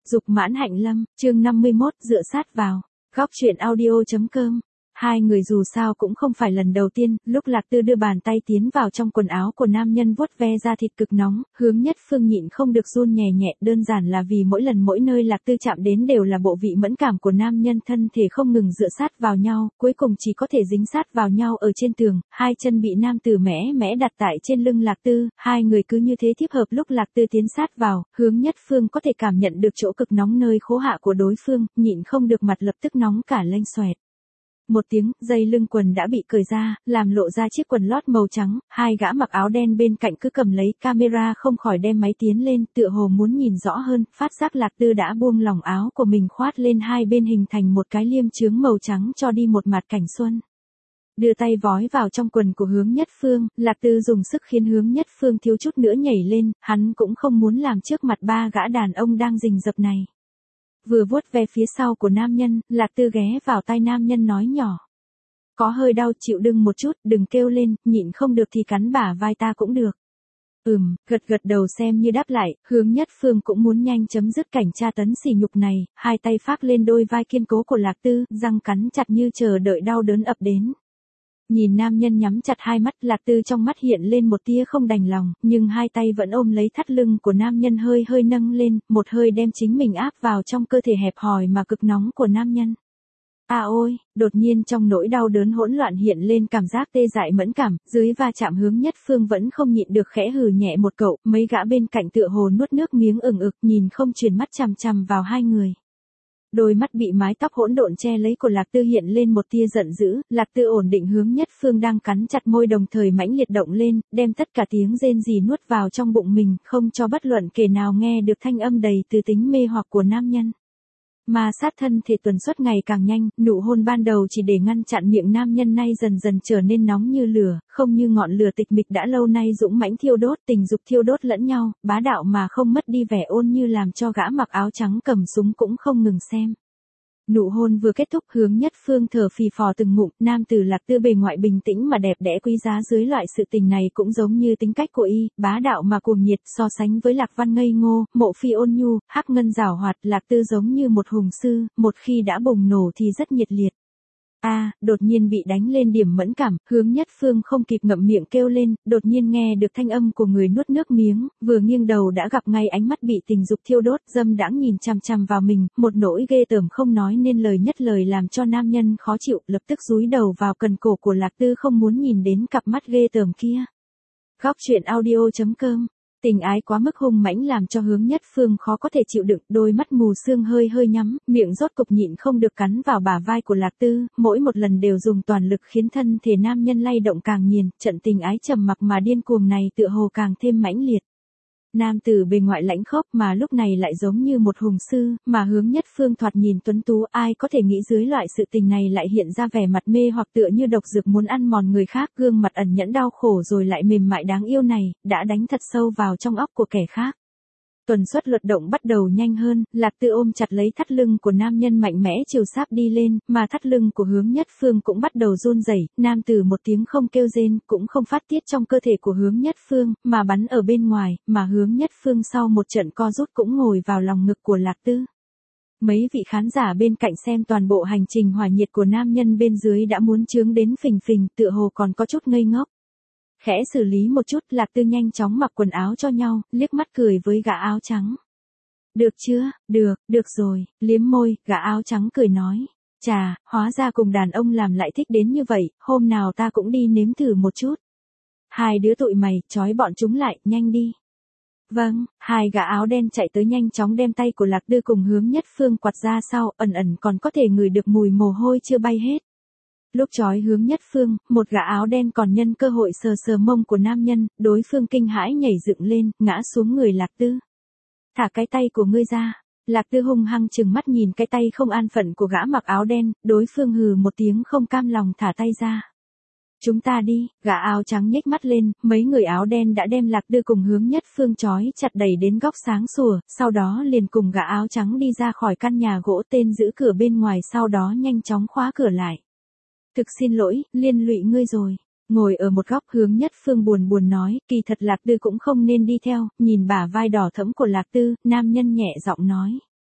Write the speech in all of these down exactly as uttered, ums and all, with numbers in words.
Dục mãn hạnh lâm, chương năm mươi mốt, dựa sát vào. Góc truyện audio.com. Hai người dù sao cũng không phải lần đầu tiên, lúc Lạc Tư đưa bàn tay tiến vào trong quần áo của nam nhân vuốt ve da thịt cực nóng, Hướng Nhất Phương nhịn không được run nhẹ nhẹ, đơn giản là vì mỗi lần mỗi nơi Lạc Tư chạm đến đều là bộ vị mẫn cảm của nam nhân, thân thể không ngừng dựa sát vào nhau, cuối cùng chỉ có thể dính sát vào nhau ở trên tường, hai chân bị nam tử mẽ mẽ đặt tại trên lưng Lạc Tư, hai người cứ như thế tiếp hợp. Lúc Lạc Tư tiến sát vào, Hướng Nhất Phương có thể cảm nhận được chỗ cực nóng nơi khố hạ của đối phương, nhịn không được mặt lập tức nóng cả lên xoẹt. Một tiếng, dây lưng quần đã bị cởi ra, làm lộ ra chiếc quần lót màu trắng, hai gã mặc áo đen bên cạnh cứ cầm lấy camera không khỏi đem máy tiến lên, tựa hồ muốn nhìn rõ hơn, phát giác Lạc Tư đã buông lỏng áo của mình khoát lên hai bên hình thành một cái liêm chướng màu trắng cho đi một mặt cảnh xuân. Đưa tay vói vào trong quần của Hướng Nhất Phương, Lạc Tư dùng sức khiến Hướng Nhất Phương thiếu chút nữa nhảy lên, hắn cũng không muốn làm trước mặt ba gã đàn ông đang rình rập này. Vừa vuốt ve phía sau của nam nhân, Lạc Tư ghé vào tai nam nhân nói nhỏ. Có hơi đau chịu đựng một chút, đừng kêu lên, nhịn không được thì cắn bả vai ta cũng được. Ừm, gật gật đầu xem như đáp lại, Hướng Nhất Phương cũng muốn nhanh chấm dứt cảnh tra tấn sỉ nhục này, hai tay phác lên đôi vai kiên cố của Lạc Tư, răng cắn chặt như chờ đợi đau đớn ập đến. Nhìn nam nhân nhắm chặt hai mắt, Lạc Tư trong mắt hiện lên một tia không đành lòng, nhưng hai tay vẫn ôm lấy thắt lưng của nam nhân hơi hơi nâng lên, một hơi đem chính mình áp vào trong cơ thể hẹp hòi mà cực nóng của nam nhân. À ôi, đột nhiên trong nỗi đau đớn hỗn loạn hiện lên cảm giác tê dại mẫn cảm, dưới va chạm Hướng Nhất Phương vẫn không nhịn được khẽ hừ nhẹ một cậu, mấy gã bên cạnh tựa hồ nuốt nước miếng ửng ực nhìn không chuyển mắt chằm chằm vào hai người. Đôi mắt bị mái tóc hỗn độn che lấy của Lạc Tư hiện lên một tia giận dữ, Lạc Tư ổn định Hướng Nhất Phương đang cắn chặt môi đồng thời mãnh liệt động lên, đem tất cả tiếng rên rỉ nuốt vào trong bụng mình, không cho bất luận kẻ nào nghe được thanh âm đầy từ tính mê hoặc của nam nhân. Mà sát thân thể tuần suất ngày càng nhanh, nụ hôn ban đầu chỉ để ngăn chặn miệng nam nhân nay dần dần trở nên nóng như lửa, không như ngọn lửa tịch mịch đã lâu nay dũng mãnh thiêu đốt, tình dục thiêu đốt lẫn nhau, bá đạo mà không mất đi vẻ ôn như làm cho gã mặc áo trắng cầm súng cũng không ngừng xem. Nụ hôn vừa kết thúc, Hướng Nhất Phương thở phì phò từng ngụm, nam tử Lạc Tư bề ngoại bình tĩnh mà đẹp đẽ quý giá dưới loại sự tình này cũng giống như tính cách của y, bá đạo mà cuồng nhiệt, so sánh với Lạc Văn ngây ngô, Mộ Phi ôn nhu, Hắc Ngân giảo hoạt, Lạc Tư giống như một hùng sư, một khi đã bùng nổ thì rất nhiệt liệt. A, à, đột nhiên bị đánh lên điểm mẫn cảm, Hướng Nhất Phương không kịp ngậm miệng kêu lên, đột nhiên nghe được thanh âm của người nuốt nước miếng, vừa nghiêng đầu đã gặp ngay ánh mắt bị tình dục thiêu đốt, dâm đãng nhìn chằm chằm vào mình, một nỗi ghê tởm không nói nên lời nhất lời làm cho nam nhân khó chịu, lập tức dúi đầu vào cần cổ của Lạc Tư không muốn nhìn đến cặp mắt ghê tởm kia. Góc truyện audio.com. Tình ái quá mức hung mãnh làm cho Hướng Nhất Phương khó có thể chịu đựng, đôi mắt mù sương hơi hơi nhắm, miệng rốt cục nhịn không được cắn vào bả vai của Lạc Tư, mỗi một lần đều dùng toàn lực khiến thân thể nam nhân lay động càng nghiền, trận tình ái trầm mặc mà điên cuồng này tựa hồ càng thêm mãnh liệt. Nam tử bề ngoại lãnh khốc mà lúc này lại giống như một hùng sư, mà Hướng Nhất Phương thoạt nhìn tuấn tú, ai có thể nghĩ dưới loại sự tình này lại hiện ra vẻ mặt mê hoặc tựa như độc dược muốn ăn mòn người khác, gương mặt ẩn nhẫn đau khổ rồi lại mềm mại đáng yêu này, đã đánh thật sâu vào trong óc của kẻ khác. Tuần suất luật động bắt đầu nhanh hơn, Lạc Tư ôm chặt lấy thắt lưng của nam nhân mạnh mẽ chiều sáp đi lên, mà thắt lưng của Hướng Nhất Phương cũng bắt đầu run rẩy, nam tử một tiếng không kêu rên, cũng không phát tiết trong cơ thể của Hướng Nhất Phương, mà bắn ở bên ngoài, mà Hướng Nhất Phương sau một trận co rút cũng ngồi vào lòng ngực của Lạc Tư. Mấy vị khán giả bên cạnh xem toàn bộ hành trình hỏa nhiệt của nam nhân bên dưới đã muốn chướng đến phình phình, tựa hồ còn có chút ngây ngốc. Khẽ xử lý một chút, Lạc Tư nhanh chóng mặc quần áo cho nhau, liếc mắt cười với gã áo trắng. Được chưa, được, được rồi, liếm môi, gã áo trắng cười nói. Chà, hóa ra cùng đàn ông làm lại thích đến như vậy, hôm nào ta cũng đi nếm thử một chút. Hai đứa tụi mày, trói bọn chúng lại, nhanh đi. Vâng, hai gã áo đen chạy tới nhanh chóng đem tay của Lạc Tư cùng Hướng Nhất Phương quạt ra sau, ẩn ẩn còn có thể ngửi được mùi mồ hôi chưa bay hết. Lúc trói Hướng Nhất Phương, một gã áo đen còn nhân cơ hội sờ sờ mông của nam nhân, đối phương kinh hãi nhảy dựng lên, ngã xuống người Lạc Tư. Thả cái tay của ngươi ra. Lạc Tư hung hăng trừng mắt nhìn cái tay không an phận của gã mặc áo đen, đối phương hừ một tiếng không cam lòng thả tay ra. Chúng ta đi, gã áo trắng nhếch mắt lên, mấy người áo đen đã đem Lạc Tư cùng Hướng Nhất Phương trói chặt đẩy đến góc sáng sủa, sau đó liền cùng gã áo trắng đi ra khỏi căn nhà gỗ tên giữ cửa bên ngoài sau đó nhanh chóng khóa cửa lại. Thực xin lỗi, liên lụy ngươi rồi. Ngồi ở một góc Hướng Nhất Phương buồn buồn nói, kỳ thật Lạc Tư cũng không nên đi theo, nhìn bả vai đỏ thẫm của Lạc Tư, nam nhân nhẹ giọng nói.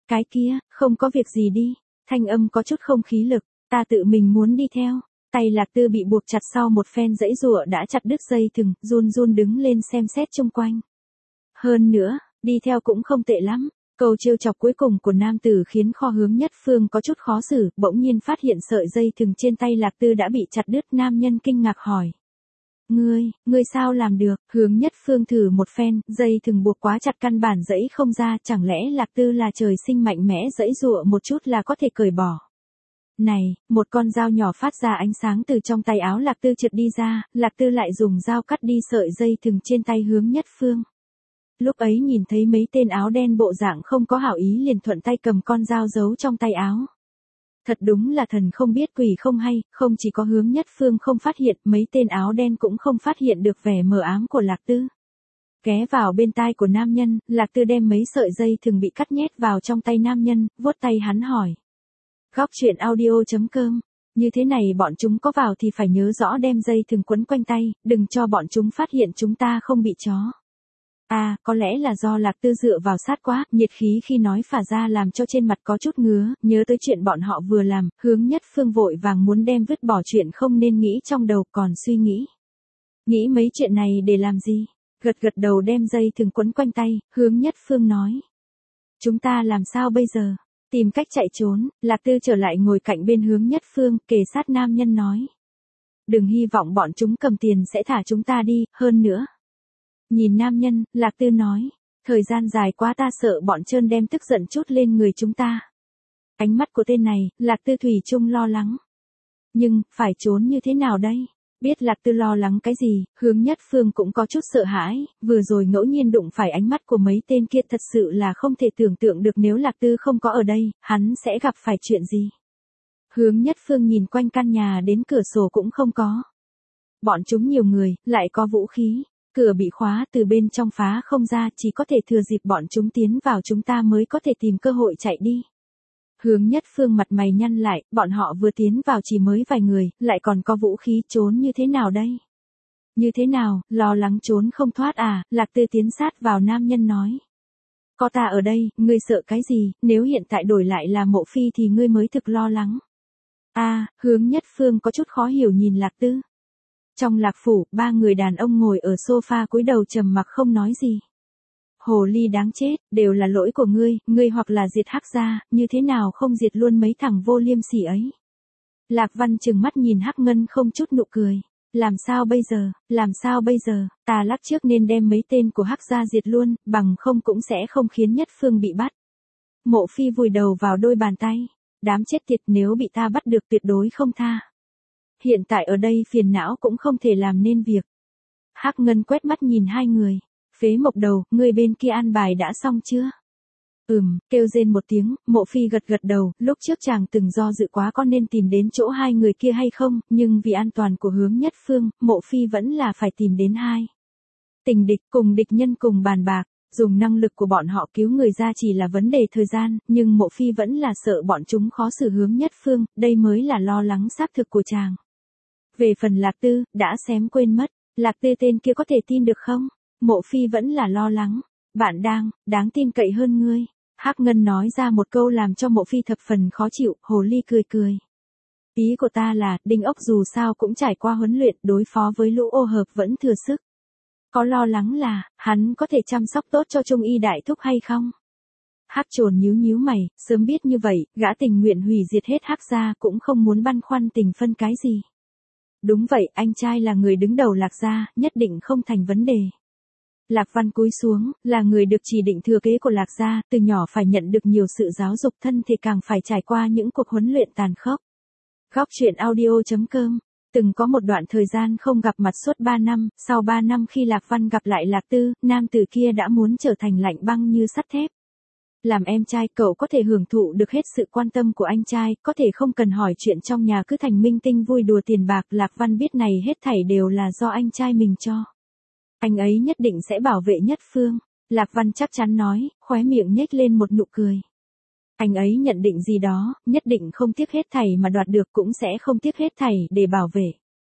Cái kia, không có việc gì đi. Thanh âm có chút không khí lực, ta tự mình muốn đi theo. Tay Lạc Tư bị buộc chặt sau một phen giãy giụa đã chặt đứt dây thừng, run run đứng lên xem xét chung quanh. Hơn nữa, đi theo cũng không tệ lắm. Câu trêu chọc cuối cùng của nam tử khiến Kho Hướng Nhất Phương có chút khó xử, bỗng nhiên phát hiện sợi dây thừng trên tay Lạc Tư đã bị chặt đứt. Nam nhân kinh ngạc hỏi. Ngươi, ngươi sao làm được? Hướng Nhất Phương thử một phen, dây thừng buộc quá chặt căn bản giãy không ra, chẳng lẽ Lạc Tư là trời sinh mạnh mẽ giãy giụa một chút là có thể cởi bỏ. Này, một con dao nhỏ phát ra ánh sáng từ trong tay áo Lạc Tư trượt đi ra, Lạc Tư lại dùng dao cắt đi sợi dây thừng trên tay Hướng Nhất Phương. Lúc ấy nhìn thấy mấy tên áo đen bộ dạng không có hảo ý liền thuận tay cầm con dao giấu trong tay áo. Thật đúng là thần không biết quỷ không hay, không chỉ có Hướng Nhất Phương không phát hiện, mấy tên áo đen cũng không phát hiện được vẻ mờ ám của Lạc Tư. Ghé vào bên tai của nam nhân, Lạc Tư đem mấy sợi dây thường bị cắt nhét vào trong tay nam nhân, vuốt tay hắn hỏi. Góc truyện audio chấm com, như thế này bọn chúng có vào thì phải nhớ rõ đem dây thường quấn quanh tay, đừng cho bọn chúng phát hiện chúng ta không bị chó. À, có lẽ là do Lạc Tư dựa vào sát quá, nhiệt khí khi nói phả ra làm cho trên mặt có chút ngứa, nhớ tới chuyện bọn họ vừa làm, Hướng Nhất Phương vội vàng muốn đem vứt bỏ chuyện không nên nghĩ trong đầu còn suy nghĩ. Nghĩ mấy chuyện này để làm gì? Gật gật đầu đem dây thường quấn quanh tay, Hướng Nhất Phương nói. Chúng ta làm sao bây giờ? Tìm cách chạy trốn, Lạc Tư trở lại ngồi cạnh bên Hướng Nhất Phương, kề sát nam nhân nói. Đừng hy vọng bọn chúng cầm tiền sẽ thả chúng ta đi, hơn nữa. Nhìn nam nhân, Lạc Tư nói, thời gian dài quá ta sợ bọn trơn đem tức giận chút lên người chúng ta. Ánh mắt của tên này, Lạc Tư thủy chung lo lắng. Nhưng, phải trốn như thế nào đây? Biết Lạc Tư lo lắng cái gì, Hướng Nhất Phương cũng có chút sợ hãi, vừa rồi ngẫu nhiên đụng phải ánh mắt của mấy tên kia thật sự là không thể tưởng tượng được nếu Lạc Tư không có ở đây, hắn sẽ gặp phải chuyện gì. Hướng Nhất Phương nhìn quanh căn nhà đến cửa sổ cũng không có. Bọn chúng nhiều người, lại có vũ khí. Cửa bị khóa từ bên trong phá không ra, chỉ có thể thừa dịp bọn chúng tiến vào chúng ta mới có thể tìm cơ hội chạy đi. Hướng Nhất Phương mặt mày nhăn lại, bọn họ vừa tiến vào chỉ mới vài người, lại còn có vũ khí, trốn như thế nào đây? Như thế nào, lo lắng trốn không thoát à? Lạc Tư tiến sát vào nam nhân nói. Có ta ở đây, ngươi sợ cái gì, nếu hiện tại đổi lại là Mộ Phi thì ngươi mới thực lo lắng. À, Hướng Nhất Phương có chút khó hiểu nhìn Lạc Tư. Trong Lạc phủ, ba người đàn ông ngồi ở sofa cúi đầu trầm mặc không nói gì. Hồ ly đáng chết, đều là lỗi của ngươi, ngươi hoặc là diệt Hắc gia, như thế nào không diệt luôn mấy thằng vô liêm sỉ ấy. Lạc Văn trừng mắt nhìn Hắc Ngân không chút nụ cười. Làm sao bây giờ, làm sao bây giờ, ta lắc trước nên đem mấy tên của Hắc gia diệt luôn, bằng không cũng sẽ không khiến Nhất Phương bị bắt. Mộ Phi vùi đầu vào đôi bàn tay. Đám chết tiệt, nếu bị ta bắt được tuyệt đối không tha. Hiện tại ở đây phiền não cũng không thể làm nên việc. Hắc Ngân quét mắt nhìn hai người. Phế Mộc Đầu, người bên kia an bài đã xong chưa? Ừm, kêu rên một tiếng, Mộ Phi gật gật đầu, lúc trước chàng từng do dự quá có nên tìm đến chỗ hai người kia hay không, nhưng vì an toàn của Hướng Nhất Phương, Mộ Phi vẫn là phải tìm đến hai. Tình địch cùng địch nhân cùng bàn bạc, dùng năng lực của bọn họ cứu người ra chỉ là vấn đề thời gian, nhưng Mộ Phi vẫn là sợ bọn chúng khó xử Hướng Nhất Phương, đây mới là lo lắng xác thực của chàng. Về phần Lạc Tư, đã xém quên mất, Lạc Tư tên kia có thể tin được không? Mộ Phi vẫn là lo lắng. Bạn đang, đáng tin cậy hơn ngươi. Hắc Ngân nói ra một câu làm cho Mộ Phi thập phần khó chịu, hồ ly cười cười. Ý của ta là, Đinh Ốc dù sao cũng trải qua huấn luyện đối phó với lũ ô hợp vẫn thừa sức. Có lo lắng là, hắn có thể chăm sóc tốt cho Trung Y đại thúc hay không? Hắc Trồn nhíu nhíu mày, sớm biết như vậy, gã tình nguyện hủy diệt hết Hắc gia cũng không muốn băn khoăn tình phân cái gì. Đúng vậy, anh trai là người đứng đầu Lạc gia, nhất định không thành vấn đề. Lạc Văn cúi xuống, là người được chỉ định thừa kế của Lạc gia, từ nhỏ phải nhận được nhiều sự giáo dục, thân thể càng phải trải qua những cuộc huấn luyện tàn khốc. Góc truyện audio chấm com. Từng có một đoạn thời gian không gặp mặt suốt ba năm, sau ba năm khi Lạc Văn gặp lại Lạc Tư, nam tử kia đã muốn trở thành lạnh băng như sắt thép. Làm em trai cậu có thể hưởng thụ được hết sự quan tâm của anh trai, có thể không cần hỏi chuyện trong nhà cứ thành minh tinh vui đùa tiền bạc. Lạc Văn biết này hết thảy đều là do anh trai mình cho. Anh ấy nhất định sẽ bảo vệ Nhất Phương. Lạc Văn chắc chắn nói, khóe miệng nhếch lên một nụ cười. Anh ấy nhận định gì đó, nhất định không tiếc hết thảy mà đoạt được cũng sẽ không tiếc hết thảy để bảo vệ.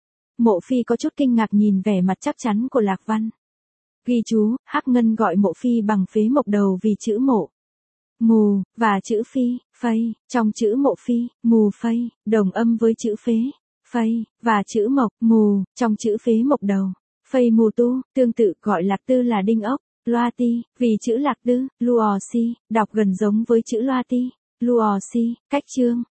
Mộ Phi có chút kinh ngạc nhìn vẻ mặt chắc chắn của Lạc Văn. Ghi chú, Hắc Ngân gọi Mộ Phi bằng Phế Mộc Đầu vì chữ mộ. mù, và chữ phi, phây, trong chữ mộ phi, mù phây, đồng âm với chữ phế, phây, và chữ mộc, mù, trong chữ phế mộc đầu, phây mù tu, tương tự gọi lạc tư là đinh ốc, loa ti, vì chữ lạc tư, luò si, đọc gần giống với chữ loa ti, luò si, cách chương.